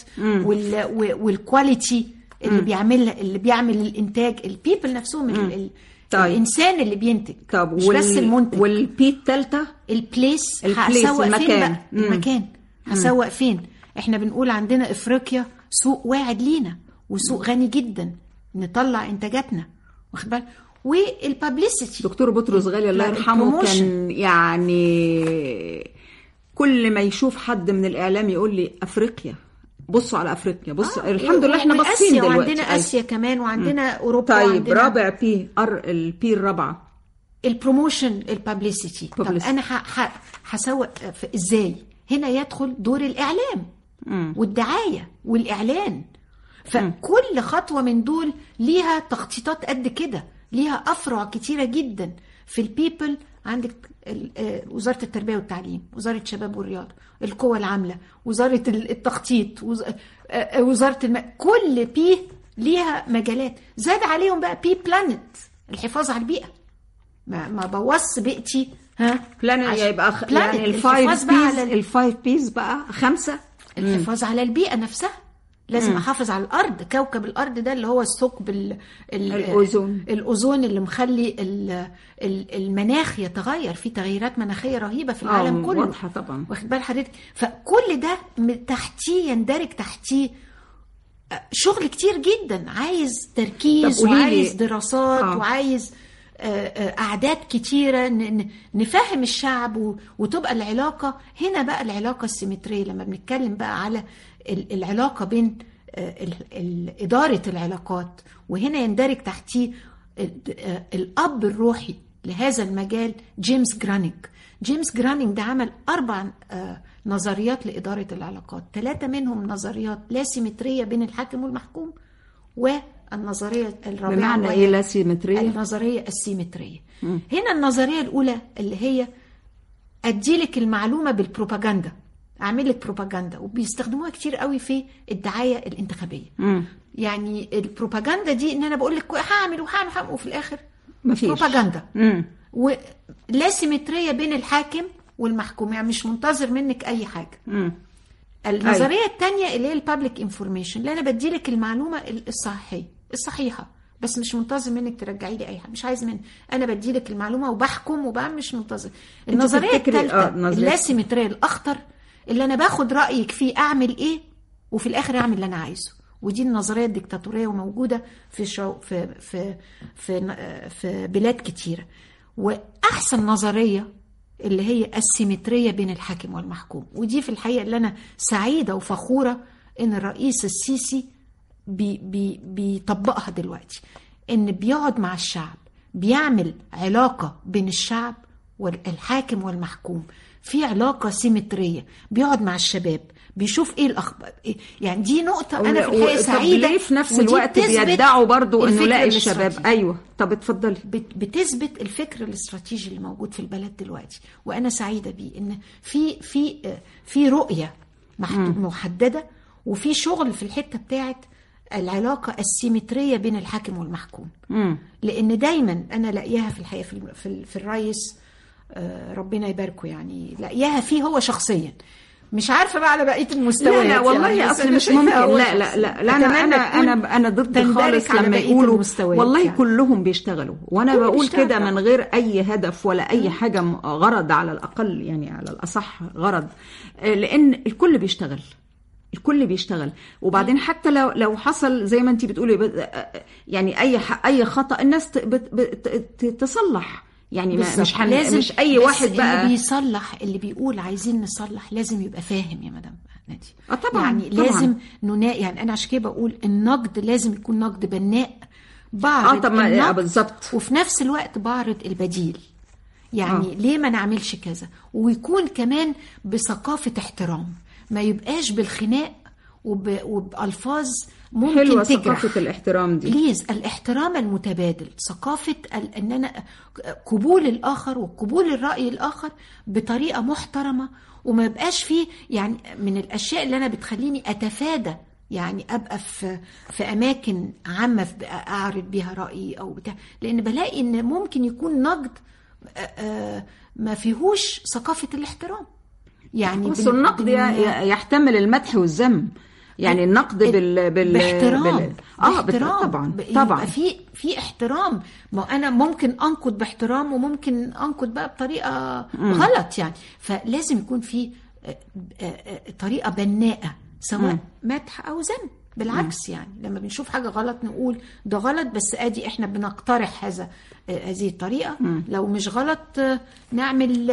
Speaker 4: والكواليتي اللي بيعمل اللي بيعمل الانتاج، البيبل نفسهم، ال... طيب. الانسان اللي بينتج،
Speaker 3: طب
Speaker 4: مش وال... بس المنتج.
Speaker 3: والبي الثالثه
Speaker 4: البليس، هسوق فين بقى؟ المكان هسوق فين؟ احنا بنقول عندنا افريقيا سوق واعد لينا، وسوق غني جدا نطلع انتاجاتنا، واخد بالك؟ والبابليسيتي.
Speaker 3: دكتور بطرس غالي الله يرحمه كان يعني كل ما يشوف حد من الاعلام يقول لي افريقيا، بصوا على افريقيا، بصوا آه. الحمد لله احنا باصين دلوقتي،
Speaker 4: وعندنا اسيا كمان، وعندنا م. اوروبا.
Speaker 3: طيب
Speaker 4: وعندنا
Speaker 3: رابع بي ار البي الرابعه
Speaker 4: البروموشن، البابليسيتي. طب انا هسوق ازاي؟ هنا يدخل دور الاعلام م. والدعايه والاعلان. فكل خطوه من دول ليها تخطيطات قد كده، ليها افرع كتيره جدا. في البيبل عندك وزارة التربية والتعليم، وزارة الشباب والرياضة، القوى العاملة، وزارة التخطيط، وزارة الم... كل بي ليها مجالات. زاد عليهم بقى بي بلانت، الحفاظ على البيئة، ما ما بوص بيئتي. ها
Speaker 3: بلانت يبقى خ... يعني الفايف بيز الفايف بيز بقى خمسة.
Speaker 4: الحفاظ على البيئة نفسها، لازم مم. احافظ على الارض، كوكب الارض ده اللي هو الثقب ال
Speaker 3: الاوزون
Speaker 4: الاوزون اللي مخلي المناخ يتغير، في تغيرات مناخيه رهيبه في العالم كله،
Speaker 3: واضحه طبعا،
Speaker 4: واخد بال حضرتك؟ فكل ده تحتيه يندرج تحتيه شغل كتير جدا، عايز تركيز وعايز دراسات آه. وعايز أعداد كتيرة نفهم الشعب، وتبقى العلاقة هنا بقى العلاقة السيمترية. لما بنتكلم بقى على العلاقة بين إدارة العلاقات، وهنا يندرج تحتيه الأب الروحي لهذا المجال جيمس جرانينج. جيمس جرانينج ده عمل أربع نظريات لإدارة العلاقات، ثلاثة منهم نظريات لا سيمترية بين الحاكم والمحكوم، و النظرية الرابعة
Speaker 3: بمعنى ايه لا سيمترية؟
Speaker 4: النظرية السيمترية. م. هنا النظرية الأولى اللي هي أديلك المعلومة بالبروباغندا، اعمل لك بروباجندا، وبيستخدموها كتير قوي في الدعايه الانتخابيه.
Speaker 3: مم.
Speaker 4: يعني البروباجندا دي ان انا بقول لك هعمل وهعمل وهعمل وفي الاخر
Speaker 3: مفيش
Speaker 4: بروباجندا.
Speaker 3: مم.
Speaker 4: ولا سيمتريه بين الحاكم والمحكوم، يعني مش منتظر منك اي حاجه.
Speaker 3: مم.
Speaker 4: النظريه أي. الثانيه اللي هي البابليك انفورميشن، اللي انا بدي لك المعلومه الصحيحه الصحيحه بس مش منتظر منك ترجعي لي اي حاجه، مش عايز منك، انا بدي لك المعلومه وبحكم وبعمل، مش منتظر. النظريه الثالثه اللاسيمتريه الاخطر، اللي انا باخد رايك فيه اعمل ايه وفي الاخر اعمل اللي انا عايزه، ودي النظريه الديكتاتوريه وموجوده في شو في في في في بلاد كتيره. واحسن نظريه اللي هي السيمتريه بين الحاكم والمحكوم، ودي في الحقيقه اللي انا سعيده وفخوره ان الرئيس السيسي بي بي بيطبقها دلوقتي، ان بيقعد مع الشعب، بيعمل علاقه بين الشعب والحاكم والمحكوم، في علاقه سيمتريه، بيقعد مع الشباب بيشوف ايه الاخبار إيه. يعني دي نقطه انا في الحقيقه سعيده.
Speaker 3: ليه في نفس الوقت بيدعوا برضو انه لاقي الشباب؟ ايوه طب اتفضلي.
Speaker 4: بتثبت الفكر الاستراتيجي اللي موجود في البلد دلوقتي، وانا سعيده بيه، ان في في في رؤيه محدده، وفي شغل في الحته بتاعت العلاقه السيمتريه بين الحاكم والمحكوم. مم. لان دايما انا لاقيها في الحقيقه في, في, في الرئيس ربنا يباركه، يعني لاقيها فيه هو شخصيا، مش عارفه بقى على بقيه المستويات.
Speaker 3: لا لا والله يعني اصل مش ممكن. لا لا لا, لا انا انا انا انا ضد خالص لما يقولوا والله يعني. كلهم بيشتغلوا، وانا بقول كده من غير اي هدف ولا اي حاجه غرض، على الاقل يعني على الاصح غرض، لان الكل بيشتغل، الكل بيشتغل. وبعدين حتى لو لو حصل زي ما انت بتقولي يعني اي اي خطأ الناس تصلح، يعني مش
Speaker 4: لازم
Speaker 3: مش اي واحد بقى
Speaker 4: اللي بيصلح، اللي بيقول عايزين نصلح لازم يبقى فاهم يا مدام نادي.
Speaker 3: اه طبعا
Speaker 4: يعني
Speaker 3: طبعا.
Speaker 4: لازم ننا يعني انا عشان كده بقول النقد لازم يكون نقد بناء، بعرض
Speaker 3: اه طبعا بالظبط،
Speaker 4: وفي نفس الوقت بعرض البديل، يعني آه. ليه ما نعملش كذا، ويكون كمان بثقافة احترام، ما يبقاش بالخناق وب... وبألفاظ ممكن
Speaker 3: حلوة
Speaker 4: تجرح.
Speaker 3: ثقافة الاحترام دي
Speaker 4: بليز، الاحترام المتبادل، ثقافة ال... ان انا قبول الاخر وقبول الرأي الاخر بطريقة محترمة، وما يبقاش فيه يعني من الاشياء اللي انا بتخليني اتفادى، يعني ابقى في في اماكن عامة اعرض بيها رأيي او بتاع، لان بلاقي ان ممكن يكون نقد ما فيهوش ثقافة الاحترام. يعني
Speaker 3: بس النقد يحتمل المدح والذم، يعني النقد بال بال
Speaker 4: باحترام
Speaker 3: بال... اه باحترام طبعا طبعا
Speaker 4: في في احترام. ما انا ممكن انقد باحترام وممكن انقد بقى بطريقه م. غلط، يعني فلازم يكون في طريقه بناءه، سواء م. مدح او ذم. بالعكس م. يعني لما بنشوف حاجه غلط نقول ده غلط، بس ادي احنا بنقترح هذا هذه الطريقه، م. لو مش غلط نعمل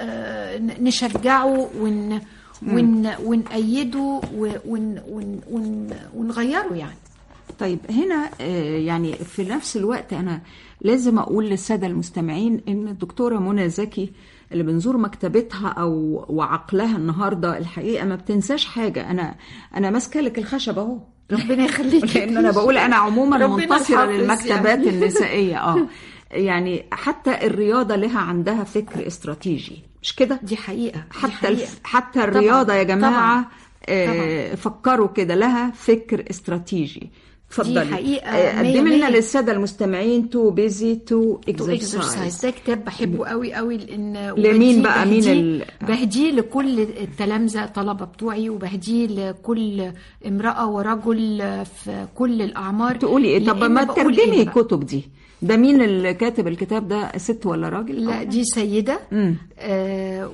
Speaker 4: نشجعه ون ون ونأيده ون ون ون ونغيره يعني.
Speaker 3: طيب هنا يعني في نفس الوقت أنا لازم أقول للسادة المستمعين إن الدكتورة منى زكي اللي بنزور مكتبتها أو وعقلها النهاردة الحقيقة ما بتنساش حاجة. أنا أنا ماسكة لك الخشب أهو،
Speaker 4: ربنا يخليك،
Speaker 3: لأن أنا بقول أنا عموما منتصرة للمكتبات يعني. النسائية اه يعني حتى الرياضة لها عندها فكر استراتيجي، مش كده؟
Speaker 4: دي حقيقة.
Speaker 3: حتى
Speaker 4: دي حقيقة.
Speaker 3: الف... حتى الرياضة طبعًا. يا جماعة طبعًا. آه طبعًا. فكروا كده، لها فكر استراتيجي. اتفضلي قدمي لنا للساده المستمعين تو بيزي تو اكسرسايز.
Speaker 4: ده كتاب بحبه قوي قوي، لان
Speaker 3: لمين بقى مين ال...
Speaker 4: بهديه لكل التلامذه طلبه بتوعي، وبهديه لكل امراه ورجل في كل الاعمار.
Speaker 3: تقولي ايه؟ طب ما ترجمي الكتب دي. ده مين اللي كاتب الكتاب ده، ست ولا راجل؟
Speaker 4: لا دي سيدة آه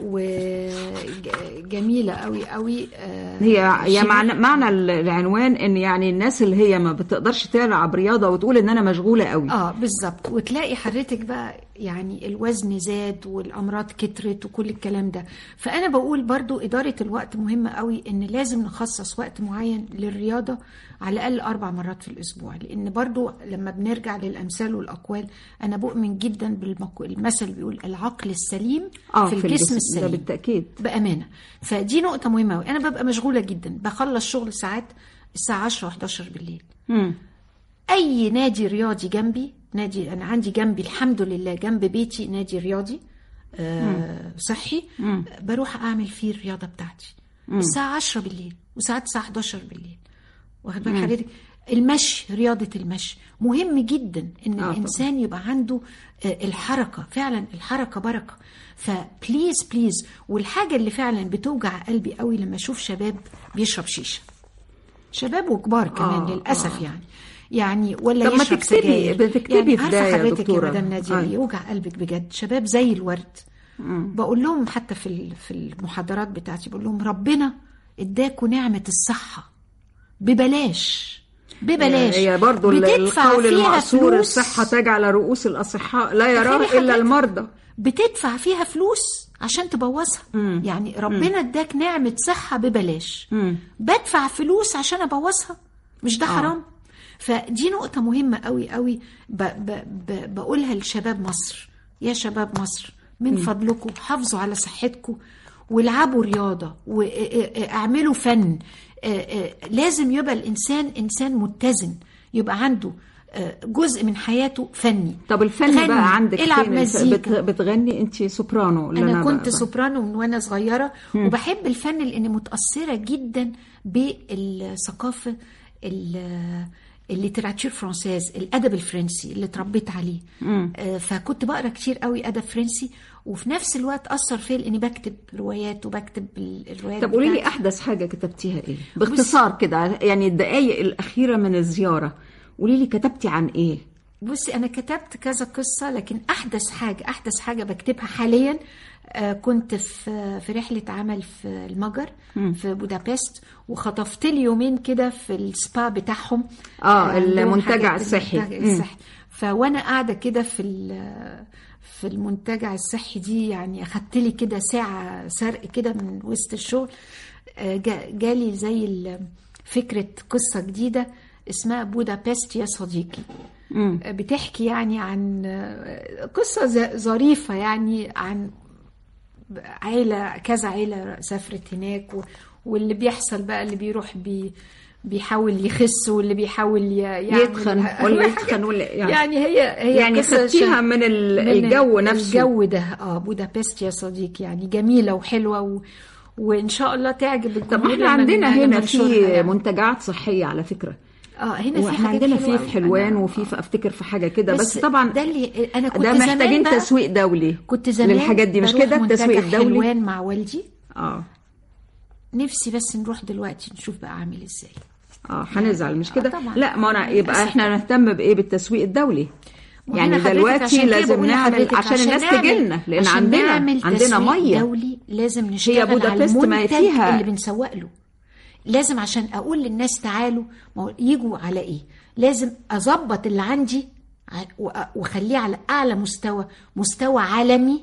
Speaker 4: وجميلة قوي قوي. آه
Speaker 3: هي هي معنى, معنى العنوان ان يعني الناس اللي هي ما بتقدرش تلعب رياضة وتقول ان انا مشغولة قوي.
Speaker 4: اه بالظبط، وتلاقي حضرتك بقى يعني الوزن زاد والامراض كترت وكل الكلام ده. فانا بقول برضو ادارة الوقت مهمة قوي، ان لازم نخصص وقت معين للرياضة على الاقل اربع مرات في الاسبوع، لان برضو لما بنرجع للامثال والاقوال انا بؤمن جدا بالمثل بيقول العقل السليم
Speaker 3: آه
Speaker 4: في الجسم السليم.
Speaker 3: ده بالتاكيد
Speaker 4: بامانه. فدي نقطه مهمه قوي. انا ببقى مشغوله جدا، بخلص شغل ساعات الساعه عشرة وحداشر بالليل. مم. اي نادي رياضي جنبي، نادي انا عندي جنبي الحمد لله جنب بيتي نادي رياضي آه صحي، مم. بروح اعمل فيه الرياضه بتاعتي. الساعه عشرة بالليل، وساعات الساعه حداشر بالليل. واخد بال حضرتك؟ المشي، رياضه المشي مهم جدا ان آه الانسان طبعا. يبقى عنده الحركه، فعلا الحركه بركه. فبليز بليز. والحاجه اللي فعلا بتوجع قلبي قوي لما اشوف شباب بيشرب شيشه، شباب وكبار كمان آه للاسف آه. يعني يعني ولا
Speaker 3: طب
Speaker 4: يشرب سجاير.
Speaker 3: بتكتبي
Speaker 4: يعني
Speaker 3: في ده يا دكتوره؟
Speaker 4: يا مدام ناديه، يوجع قلبك بجد. شباب زي الورد. مم. بقول لهم حتى في في المحاضرات بتاعتي، بقول لهم ربنا اداكوا نعمه الصحه ببلاش ببلاش.
Speaker 3: هي برضو القول المأثور الصحة تاج على رؤوس الأصحاء لا يراه إلا المرضى.
Speaker 4: بتدفع فيها فلوس عشان تبوظها. مم. يعني ربنا اداك نعمة صحة ببلاش، مم. بدفع فلوس عشان أبوظها؟ مش ده حرام؟ آه. فدي نقطة مهمة قوي قوي ب ب ب بقولها لشباب مصر. يا شباب مصر، من مم. فضلكم حافظوا على صحتكم، والعبوا رياضة، واعملوا فن. لازم يبقى الإنسان إنسان متزن، يبقى عنده جزء من حياته فني.
Speaker 3: طب الفن بقى عندك فين؟ بتغني انت سوبرانو؟
Speaker 4: انا, أنا كنت سوبرانو من وانا صغيره. م. وبحب الفن لاني متاثره جدا بالثقافه الليتراتور فرانسيز، الادب الفرنسي اللي اتربيت عليه. م. فكنت بقرا كتير قوي ادب فرنسي، وفي نفس الوقت اثر فيا لاني بكتب روايات وبكتب الروايات.
Speaker 3: طب قولي لي احدث حاجه كتبتيها ايه باختصار كده، يعني الدقائق الاخيره من الزياره؟ قولي لي كتبتي عن ايه؟
Speaker 4: بصي انا كتبت كذا قصه، لكن احدث حاجه احدث حاجه بكتبها حاليا آه كنت في في رحله عمل في المجر م. في بودابست، وخطفت لي يومين كده في السبا بتاعهم.
Speaker 3: اه, آه المنتجع الصحي.
Speaker 4: الصحي. فوانا قاعده كده في في المنتجع الصحي دي، يعني اخدت لي كده ساعه سرق كده من وسط الشغل. آه جالي زي فكره قصه جديده اسمها بودابست يا صديقي. مم. بتحكي يعني عن قصة ظريفة، يعني عن عيلة كذا عيلة سافرت هناك، واللي بيحصل بقى اللي بيروح بي بيحاول يخس، واللي بيحاول يعمل
Speaker 3: يتخن ولا يتخن ولا
Speaker 4: يعني, يعني هي هي
Speaker 3: يعني خدتيها من الجو نفسه.
Speaker 4: الجو ده اه بودابست يا صديقي يعني جميلة وحلوة و وإن شاء الله تعجب الجمهور.
Speaker 3: طب احنا عندنا هنا في يعني منتجعات صحية على فكرة.
Speaker 4: اه هنا في
Speaker 3: حاجات عندنا في في حلوان وفي في افتكر في حاجه كده، بس, بس طبعا
Speaker 4: ده اللي انا كنت
Speaker 3: ده محتاجين تسويق دولي.
Speaker 4: كنت زمان
Speaker 3: للحاجات دي مش كده التسويق الدولي.
Speaker 4: حلوان مع والدي.
Speaker 3: اه
Speaker 4: نفسي بس نروح دلوقتي نشوف بقى عامل ازاي.
Speaker 3: اه هنزعل مش كده؟ آه لا ما انا يبقى احنا نهتم بايه؟ بالتسويق الدولي. يعني دلوقتي لازم نعمل عشان الناس تجي لنا، لان عندنا عندنا ميه
Speaker 4: دولي. لازم نشتغل على المنتج اللي بنسوق له. لازم عشان اقول للناس تعالوا يجوا على ايه، لازم اظبط اللي عندي واخليه على اعلى مستوى، مستوى عالمي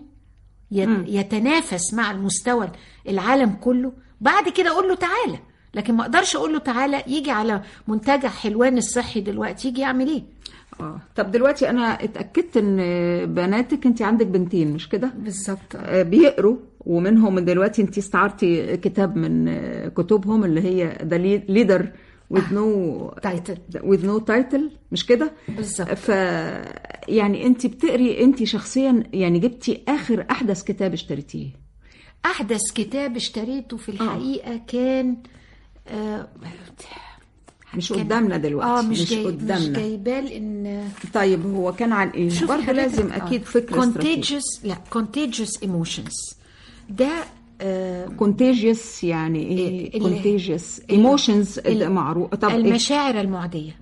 Speaker 4: يتنافس مع المستوى العالم كله. بعد كده اقول له تعالى، لكن ما اقدرش اقول له تعالى يجي على منتجع حلوان الصحي دلوقتي يجي يعمل ايه.
Speaker 3: اه طب دلوقتي انا اتاكدت ان بناتك، انت عندك بنتين مش كده؟
Speaker 4: بالظبط.
Speaker 3: آه بيقروا، ومنهم دلوقتي انت استعرتي كتاب من كتبهم اللي هي The Leader with no
Speaker 4: title
Speaker 3: with no title مش كده؟
Speaker 4: بالظبط.
Speaker 3: ف يعني انت بتقري، انت شخصيا يعني جبتي اخر احدث كتاب اشتريتيه؟
Speaker 4: احدث كتاب اشتريته في الحقيقه آه. كان آه
Speaker 3: مش قدامنا دلوقتي.
Speaker 4: اه مش,
Speaker 3: مش قدامنا،
Speaker 4: مش جايبال ان.
Speaker 3: طيب هو كان عن ايه؟ برضه لازم آه. اكيد فكره
Speaker 4: contagious. لا contagious emotions ده
Speaker 3: كونتيجيوس. يعني ايه كونتيجيوس؟ ايموشنز معروف. طب
Speaker 4: المشاعر المعديه.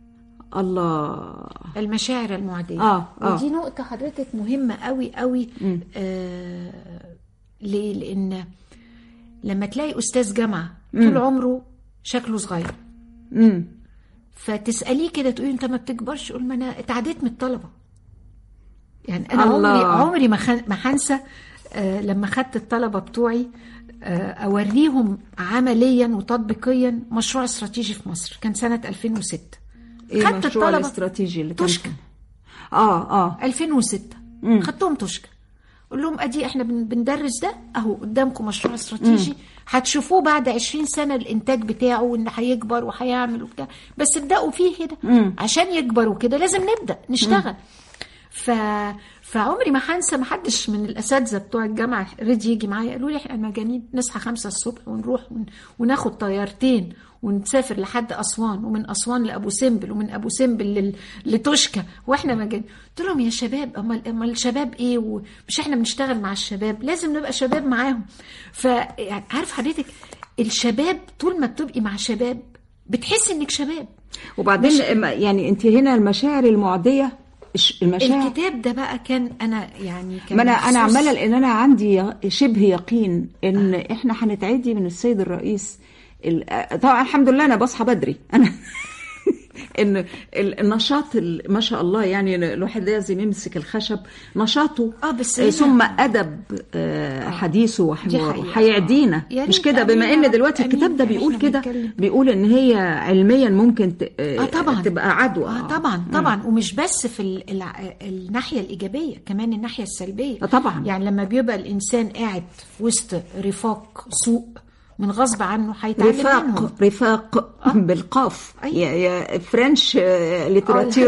Speaker 3: الله،
Speaker 4: المشاعر المعديه.
Speaker 3: اه اه
Speaker 4: ودي نقطه حضرتك مهمه قوي قوي. آه ليه؟ لان لما تلاقي استاذ جامعه طول عمره شكله صغير، امم فتساليه كده تقولي انت ما بتكبرش، يقول ما انا اتعديت من الطلبه. يعني انا الله. عمري عمري ما خن... ما هنسى آه لما خدت الطلبة بتوعي آه أوريهم عمليا وتطبيقيا مشروع استراتيجي في مصر. كان سنة ألفين وستة.
Speaker 3: إيه خدت مشروع الاستراتيجي اللي كان
Speaker 4: تشكى؟
Speaker 3: آه آه
Speaker 4: ألفين وستة. مم. خدتهم تشكى، قول لهم أدي إحنا بندرس ده أهو قدامكم مشروع استراتيجي، هتشوفوه بعد عشرين سنة الإنتاج بتاعه وإن هيكبر وهيعمل وبتاع، بس ابدأوا فيه هنا عشان يكبروا كده لازم نبدأ نشتغل. مم. ف فعمري ما هنسى، ما حدش من الاساتذه بتوع الجامعه رضي يجي معايا، قالوا لي احنا مجانين نصحى خمسة الصبح ونروح ون... وناخد طيارتين ونسافر لحد اسوان، ومن اسوان لابو سمبل، ومن ابو سمبل لل... لتوشكا، واحنا مجانين. قلت لهم يا شباب، اما اما الشباب ايه، ومش احنا بنشتغل مع الشباب، لازم نبقى شباب معاهم. فعارف حضرتك الشباب طول ما بتبقي مع شباب بتحس انك شباب.
Speaker 3: وبعدين يعني انت هنا المشاعر المعديه، المشاعر.
Speaker 4: الكتاب ده بقى كان انا يعني كان
Speaker 3: ما انا انا عماله لان انا عندي شبه يقين ان آه. احنا هنتعدي من السيد الرئيس. طبعا الحمد لله انا بصحى بدري انا ان النشاط ما شاء الله، يعني الواحد لازم يمسك الخشب نشاطه
Speaker 4: اه بس
Speaker 3: ثم ادب آه حديثه وحواره هيعدينا مش كده. بما ان دلوقتي الكتاب ده بيقول كده، بيقول ان هي علميا ممكن
Speaker 4: آه طبعا
Speaker 3: تبقى عدوى.
Speaker 4: اه طبعا طبعا م. ومش بس في ال ال الناحيه الايجابيه، كمان الناحيه السلبيه.
Speaker 3: آه طبعا.
Speaker 4: يعني لما بيبقى الانسان قاعد في وسط رفاق سوء من غصب عنه هيتعلم
Speaker 3: رفاق
Speaker 4: منهم.
Speaker 3: رفاق آه. بالقاف أيوة. يا, يا فرنش ليتراتير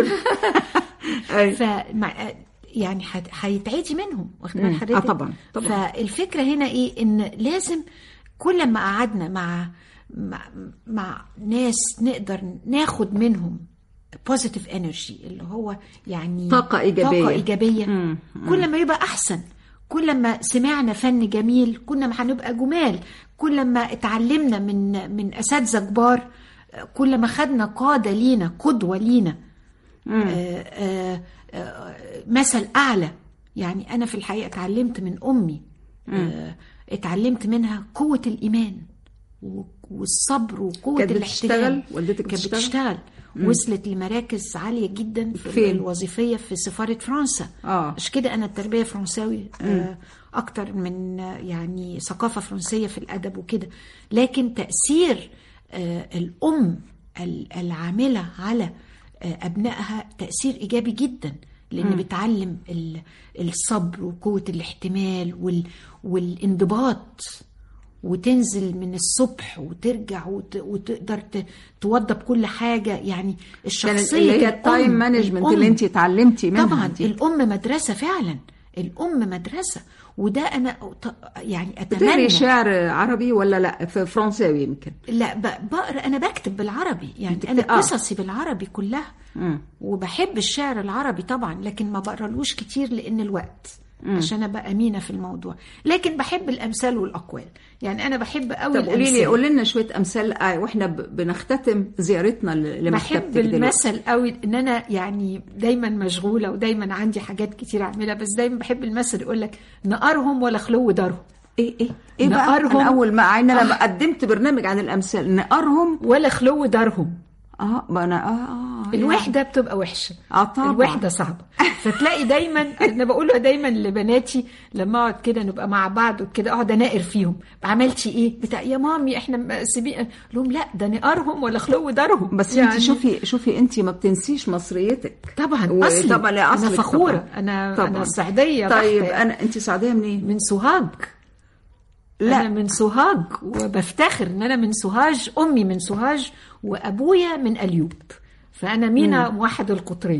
Speaker 4: ف يعني هيتعدي منهم، واخد بال حضرتك؟
Speaker 3: اه طبعا طبعا.
Speaker 4: فالفكره هنا ايه، ان لازم كل ما قعدنا مع مع, مع ناس نقدر ناخد منهم بوزيتيف انرجي، اللي هو يعني
Speaker 3: طاقه ايجابيه
Speaker 4: طاقه ايجابيه مم. مم. كل ما يبقى احسن. كل ما سمعنا فن جميل كل ما هنبقى جمال. كل ما اتعلمنا من من اساتذه كبار، كل ما خدنا قاده لينا، قدوه لينا، آآ آآ آآ مثل اعلى. يعني انا في الحقيقه اتعلمت من امي، اتعلمت منها قوه الايمان والصبر وقوه الاحتمال.
Speaker 3: والدتك
Speaker 4: كانت بتشتغل، وصلت لمراكز عالية جدا في
Speaker 3: فين؟
Speaker 4: الوظيفية في سفارة فرنسا.
Speaker 3: آه.
Speaker 4: مش كده، أنا التربية فرنساوي آه أكتر من يعني ثقافة فرنسية في الأدب وكده. لكن تأثير آه الأم العاملة على آه أبنائها تأثير إيجابي جدا، لأن م. بتعلم الصبر وقوة الاحتمال وال والانضباط، وتنزل من الصبح وترجع وت... وتقدر ت... توضب كل حاجة. يعني الشخصية
Speaker 3: اللي هي التايم مانجمنت اللي انت اتعلمتي منها
Speaker 4: طبعا
Speaker 3: دي.
Speaker 4: الأم مدرسة فعلا، الأم مدرسة. وده أنا يعني أتمنى.
Speaker 3: بتقري شعر عربي ولا لا في فرنساوي يمكن؟
Speaker 4: لا بقرأ، أنا بكتب بالعربي، يعني أنا قصصي آه. بالعربي كلها م. وبحب الشعر العربي طبعا، لكن ما بقرألوش كتير لأن الوقت مم. عشان ابقى امينه في الموضوع. لكن بحب الامثال والاقوال، يعني انا بحب قوي
Speaker 3: الامثال. طب قولي لي، قولي لنا شويه امثال آه واحنا بنختتم زيارتنا لمكتبتك.
Speaker 4: بحب المثل قوي، ان انا يعني دايما مشغوله ودايما عندي حاجات كتير اعملها، بس دايما بحب المثل يقول لك نقرهم ولا خلو دارهم.
Speaker 3: ايه ايه ايه بقى؟ أنا اول ما انا لما قدمت برنامج عن الامثال، نقرهم
Speaker 4: ولا خلو دارهم.
Speaker 3: اه ما انا اه, آه
Speaker 4: الوحده يعني. بتبقى وحشه.
Speaker 3: اه طبعا
Speaker 4: الوحده صعبه. فتلاقي دايما انا بقولها دايما لبناتي لما اقعد كده نبقى مع بعض وكده، اقعد اناقر فيهم، عملتي ايه بتاع يا مامي احنا سيبي لهم، لا ده نقرهم ولا خلو دارهم.
Speaker 3: بس يعني انت شوفي شوفي انت ما بتنسيش مصريتك
Speaker 4: طبعا. اصلي
Speaker 3: طبعا انا
Speaker 4: فخوره طبعا. انا طبعا. انا السعديه.
Speaker 3: طيب انا انت سعديه منين؟
Speaker 4: من سوهاج. لا انا من سوهاج، وبفتخر ان انا من سوهاج. امي من سوهاج وابويا من اليوب، فانا مينا موحد القطرين.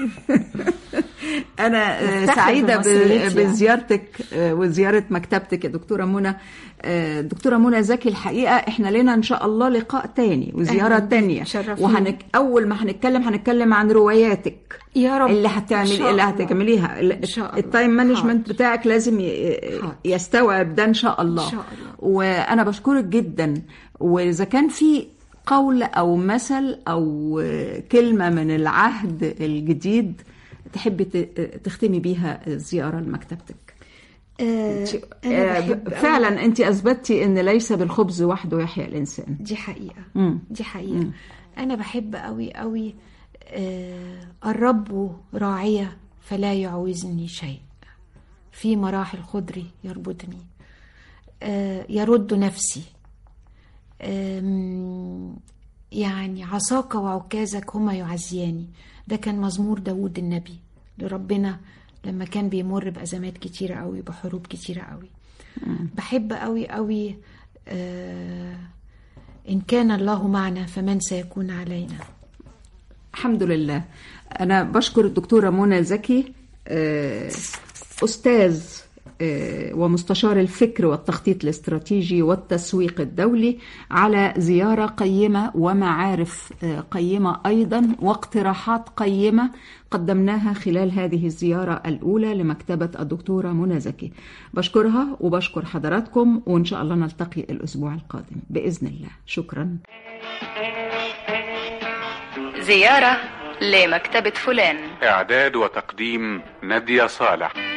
Speaker 3: أنا سعيدة بزيارتك وزيارة مكتبتك يا دكتورة منى. دكتورة منى زكي، الحقيقة إحنا لنا إن شاء الله لقاء تاني وزيارة تانية، وهنك أول ما هنتكلم هنتكلم عن رواياتك
Speaker 4: يا رب
Speaker 3: اللي هتعملي اللي هتعمليها. التايم مانجمنت بتاعك لازم يستوعب ده إن شاء الله. إن شاء الله. وأنا بشكرك جدا. وإذا كان في قول أو مثل أو كلمة من العهد الجديد تحبي تختمي بيها الزيارة لمكتبتك؟
Speaker 4: أه أنا
Speaker 3: فعلا أنت أثبتي أن ليس بالخبز وحده يحيى الإنسان.
Speaker 4: دي حقيقة.
Speaker 3: مم.
Speaker 4: دي حقيقة.
Speaker 3: مم.
Speaker 4: أنا بحب قوي قوي أه الرب راعية فلا يعوزني شيء، في مراحل خضري يربطني، أه يرد نفسي، يعني عصاك وعكازك هما يعزياني. ده كان مزمور داود النبي لربنا لما كان بيمر بأزمات كتيرة قوي، بحروب كتيرة قوي. بحب قوي قوي آه إن كان الله معنا فمن سيكون علينا.
Speaker 3: الحمد لله. أنا بشكر الدكتورة منى زكي أستاذ ومستشار الفكر والتخطيط الاستراتيجي والتسويق الدولي، على زيارة قيمة ومعارف قيمة أيضا واقتراحات قيمة قدمناها خلال هذه الزيارة الأولى لمكتبة الدكتورة منى زكي. بشكرها وبشكر حضراتكم، وإن شاء الله نلتقي الأسبوع القادم بإذن الله. شكرا.
Speaker 2: زيارة لمكتبة فلان،
Speaker 1: إعداد وتقديم نادية صالح.